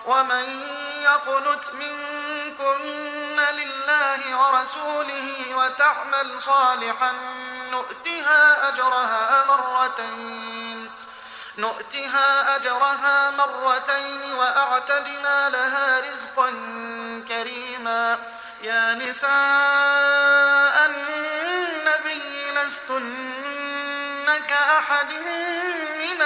ومن يقنت منكن لله ورسوله وتعمل صالحا نؤتها أجرها مرتين وأعتدنا لها رزقا كريما. يا نساء النبي لستن كأحد من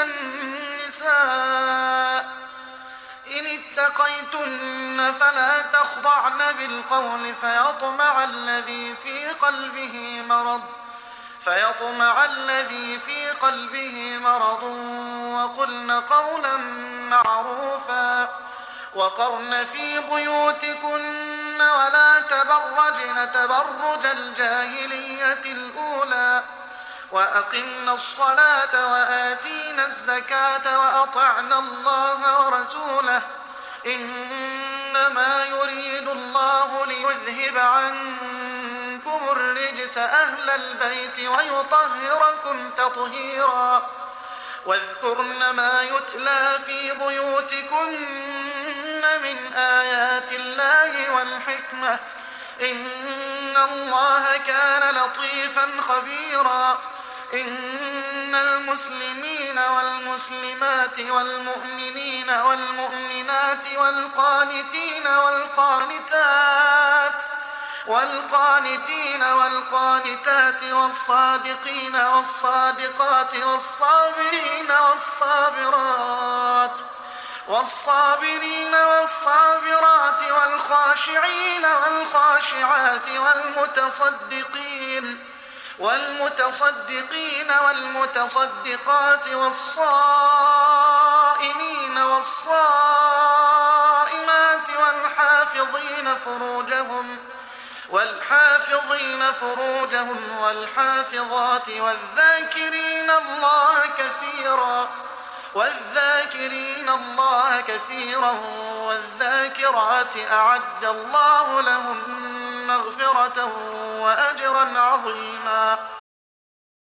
النساء إن اتقيتن فلا تخضعن بالقول فيطمع الذي في قلبه مرض وقلن قولا معروفا. وقرن في بيوتكن ولا تبرجن تبرج الجاهلية الأولى وأقمنا الصلاة وآتينا الزكاة وأطعنا الله ورسوله إنما يريد الله ليذهب عنكم الرجس أهل البيت ويطهركم تطهيرا. واذكرن ما يتلى في بيوتكن من آيات الله والحكمة إن الله كان لطيفا خبيرا. إن المسلمين والمسلمات والمؤمنين والمؤمنات والقانتين والقانتات والصادقين والصادقات والصابرين والصابرات والخاشعين والخاشعات والمتصدقين والمتصدقات والصائمين والصائمات والحافظين فروجهم والحافظات والذاكرين الله كثيرا والذاكرات أعد الله لهم مغفرة وأجرا عظيما.